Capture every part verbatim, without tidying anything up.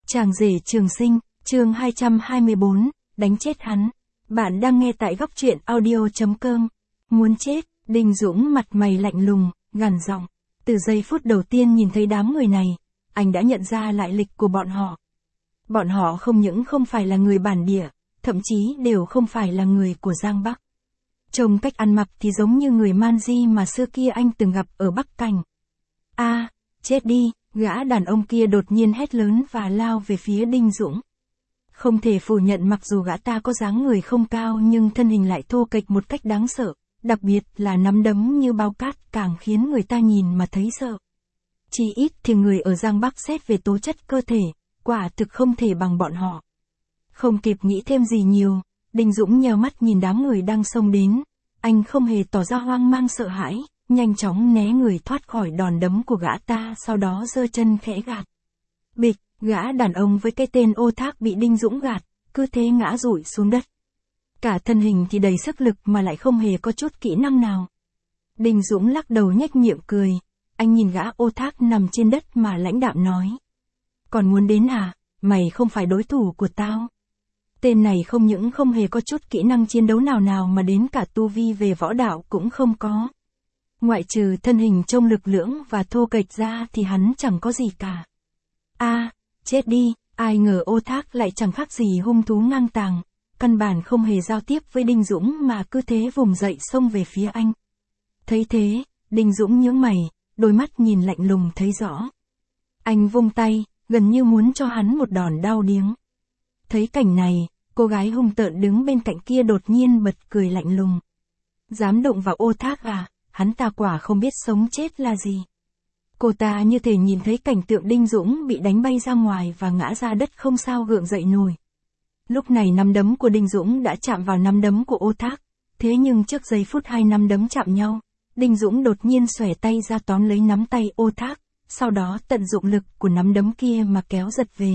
Chàng rể trường sinh, chương hai trăm hai mươi bốn, đánh chết hắn. Bạn đang nghe tại góc truyện audio chấm com. Muốn chết, Đinh Dũng mặt mày lạnh lùng, gằn giọng. Từ giây phút đầu tiên nhìn thấy đám người này, anh đã nhận ra lại lịch của bọn họ. Bọn họ không những không phải là người bản địa, thậm chí đều không phải là người của Giang Bắc. Trông cách ăn mặc thì giống như người Man Di mà xưa kia anh từng gặp ở Bắc Cảnh. A, à, chết đi, gã đàn ông kia đột nhiên hét lớn và lao về phía Đinh Dũng. Không thể phủ nhận mặc dù gã ta có dáng người không cao nhưng thân hình lại thô kệch một cách đáng sợ, đặc biệt là nắm đấm như bao cát càng khiến người ta nhìn mà thấy sợ. Chỉ ít thì người ở Giang Bắc xét về tố chất cơ thể, quả thực không thể bằng bọn họ. Không kịp nghĩ thêm gì nhiều, Đinh Dũng nheo mắt nhìn đám người đang xông đến, anh không hề tỏ ra hoang mang sợ hãi, nhanh chóng né người thoát khỏi đòn đấm của gã ta, sau đó giơ chân khẽ gạt. Bịch, gã đàn ông với cái tên Ô Thác bị Đinh Dũng gạt, cứ thế ngã rụi xuống đất. Cả thân hình thì đầy sức lực mà lại không hề có chút kỹ năng nào. Đinh Dũng lắc đầu nhếch miệng cười, anh nhìn gã Ô Thác nằm trên đất mà lãnh đạm nói. Còn muốn đến à, mày không phải đối thủ của tao. Tên này không những không hề có chút kỹ năng chiến đấu nào nào mà đến cả tu vi về võ đạo cũng không có. Ngoại trừ thân hình trông lực lưỡng và thô kệch ra thì hắn chẳng có gì cả. A, à, chết đi, ai ngờ Ô Thác lại chẳng khác gì hung thú ngang tàng, căn bản không hề giao tiếp với Đinh Dũng mà cứ thế vùng dậy xông về phía anh. Thấy thế, Đinh Dũng nhướng mày, đôi mắt nhìn lạnh lùng thấy rõ. Anh vung tay, gần như muốn cho hắn một đòn đau điếng. Thấy cảnh này, cô gái hung tợn đứng bên cạnh kia đột nhiên bật cười lạnh lùng. Dám đụng vào Ô Thác à, hắn ta quả không biết sống chết là gì. Cô ta như thể nhìn thấy cảnh tượng Đinh Dũng bị đánh bay ra ngoài và ngã ra đất không sao gượng dậy nổi. Lúc này nắm đấm của Đinh Dũng đã chạm vào nắm đấm của Ô Thác, thế nhưng trước giây phút hai nắm đấm chạm nhau, Đinh Dũng đột nhiên xòe tay ra tóm lấy nắm tay Ô Thác, sau đó tận dụng lực của nắm đấm kia mà kéo giật về.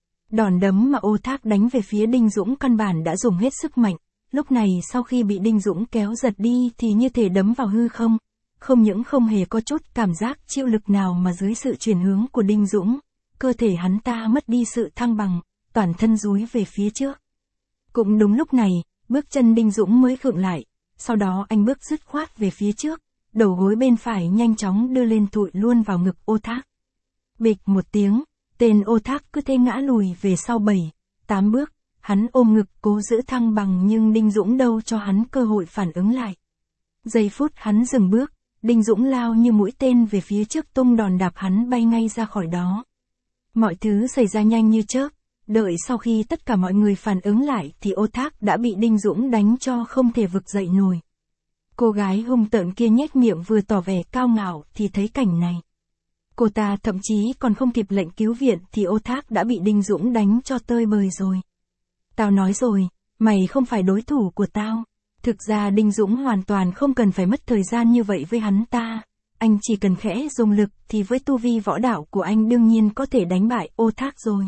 Đòn đấm mà Ô Thác đánh về phía Đinh Dũng căn bản đã dùng hết sức mạnh, lúc này sau khi bị Đinh Dũng kéo giật đi thì như thể đấm vào hư không, không những không hề có chút cảm giác chịu lực nào mà dưới sự chuyển hướng của Đinh Dũng, cơ thể hắn ta mất đi sự thăng bằng, toàn thân dúi về phía trước. Cũng đúng lúc này, bước chân Đinh Dũng mới khựng lại, sau đó anh bước dứt khoát về phía trước, đầu gối bên phải nhanh chóng đưa lên thụi luôn vào ngực Ô Thác. Bịch một tiếng, tên Ô Thác cứ thế ngã lùi về sau bảy, tám bước, hắn ôm ngực cố giữ thăng bằng nhưng Đinh Dũng đâu cho hắn cơ hội phản ứng lại. Giây phút hắn dừng bước, Đinh Dũng lao như mũi tên về phía trước tung đòn đạp hắn bay ngay ra khỏi đó. Mọi thứ xảy ra nhanh như chớp, đợi sau khi tất cả mọi người phản ứng lại thì Ô Thác đã bị Đinh Dũng đánh cho không thể vực dậy nổi. Cô gái hung tợn kia nhếch miệng vừa tỏ vẻ cao ngạo thì thấy cảnh này. Cô ta thậm chí còn không kịp lệnh cứu viện thì Ô Thác đã bị Đinh Dũng đánh cho tơi bời rồi. Tao nói rồi, mày không phải đối thủ của tao. Thực ra Đinh Dũng hoàn toàn không cần phải mất thời gian như vậy với hắn ta. Anh chỉ cần khẽ dùng lực thì với tu vi võ đạo của anh đương nhiên có thể đánh bại Ô Thác rồi.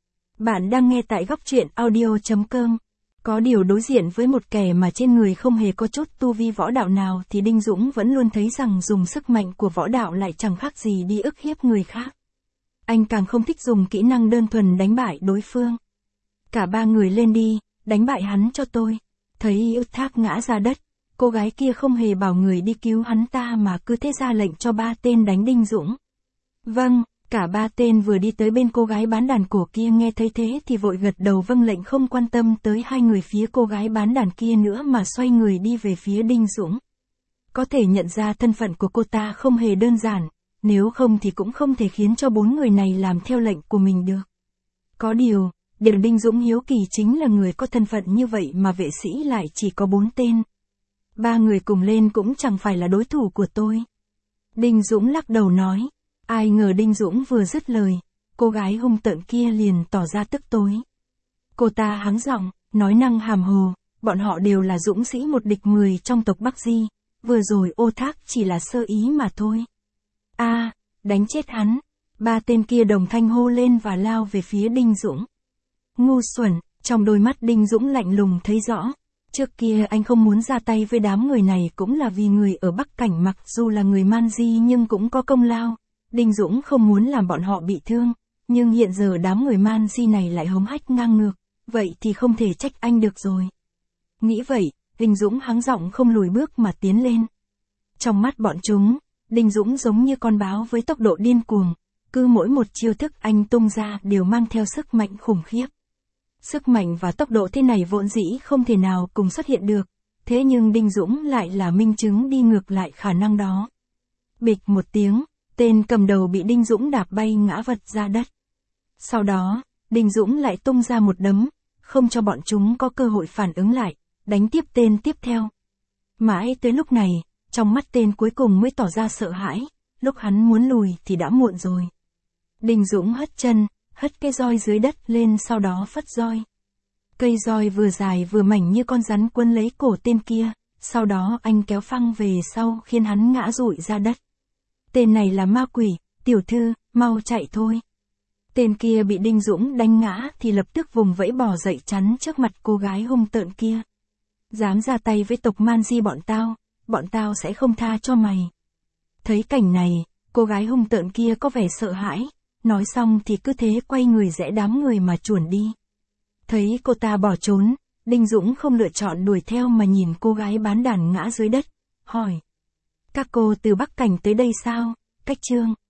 Bạn đang nghe tại góc truyện audio chấm com. Có điều đối diện với một kẻ mà trên người không hề có chút tu vi võ đạo nào thì Đinh Dũng vẫn luôn thấy rằng dùng sức mạnh của võ đạo lại chẳng khác gì đi ức hiếp người khác. Anh càng không thích dùng kỹ năng đơn thuần đánh bại đối phương. Cả ba người lên đi, đánh bại hắn cho tôi. Thấy Ô Thác ngã ra đất, cô gái kia không hề bảo người đi cứu hắn ta mà cứ thế ra lệnh cho ba tên đánh Đinh Dũng. Vâng, cả ba tên vừa đi tới bên cô gái bán đàn cổ kia nghe thấy thế thì vội gật đầu vâng lệnh, không quan tâm tới hai người phía cô gái bán đàn kia nữa mà xoay người đi về phía Đinh Dũng. Có thể nhận ra thân phận của cô ta không hề đơn giản, nếu không thì cũng không thể khiến cho bốn người này làm theo lệnh của mình được. Có điều, điều Đinh Dũng hiếu kỳ chính là người có thân phận như vậy mà vệ sĩ lại chỉ có bốn tên. Ba người cùng lên cũng chẳng phải là đối thủ của tôi. Đinh Dũng lắc đầu nói. Ai ngờ Đinh Dũng vừa dứt lời, cô gái hung tợn kia liền tỏ ra tức tối. Cô ta hắng giọng, nói năng hàm hồ, bọn họ đều là dũng sĩ một địch mười trong tộc Bắc Di, vừa rồi Ô Thác chỉ là sơ ý mà thôi. A, à, đánh chết hắn. Ba tên kia đồng thanh hô lên và lao về phía Đinh Dũng. Ngu xuẩn, trong đôi mắt Đinh Dũng lạnh lùng thấy rõ. Trước kia anh không muốn ra tay với đám người này cũng là vì người ở Bắc Cảnh mặc dù là người Man Di nhưng cũng có công lao. Đinh Dũng không muốn làm bọn họ bị thương, Nhưng hiện giờ đám người man di này lại hống hách ngang ngược, vậy thì không thể trách anh được rồi. Nghĩ vậy, Đinh Dũng hắng giọng không lùi bước mà tiến lên. Trong mắt bọn chúng, Đinh Dũng giống như con báo với tốc độ điên cuồng, cứ mỗi một chiêu thức anh tung ra đều mang theo sức mạnh khủng khiếp. Sức mạnh và tốc độ thế này vốn dĩ không thể nào cùng xuất hiện được, thế nhưng Đinh Dũng lại là minh chứng đi ngược lại khả năng đó. Bịch một tiếng, tên cầm đầu bị Đinh Dũng đạp bay ngã vật ra đất. Sau đó, Đinh Dũng lại tung ra một đấm, không cho bọn chúng có cơ hội phản ứng lại, đánh tiếp tên tiếp theo. Mãi tới lúc này, trong mắt tên cuối cùng mới tỏ ra sợ hãi, lúc hắn muốn lùi thì đã muộn rồi. Đinh Dũng hất chân, hất cái roi dưới đất lên sau đó phất roi. Cây roi vừa dài vừa mảnh như con rắn quấn lấy cổ tên kia, sau đó anh kéo phăng về sau khiến hắn ngã rụi ra đất. Tên này là ma quỷ, tiểu thư, mau chạy thôi. Tên kia bị Đinh Dũng đánh ngã thì lập tức vùng vẫy bò dậy chắn trước mặt cô gái hung tợn kia. Dám ra tay với tộc man di bọn tao, bọn tao sẽ không tha cho mày. Thấy cảnh này, cô gái hung tợn kia có vẻ sợ hãi, nói xong thì cứ thế quay người rẽ đám người mà chuồn đi. Thấy cô ta bỏ trốn, Đinh Dũng không lựa chọn đuổi theo mà nhìn cô gái bán đàn ngã dưới đất, hỏi. Các cô từ Bắc Cảnh tới đây sao, Cách Trương?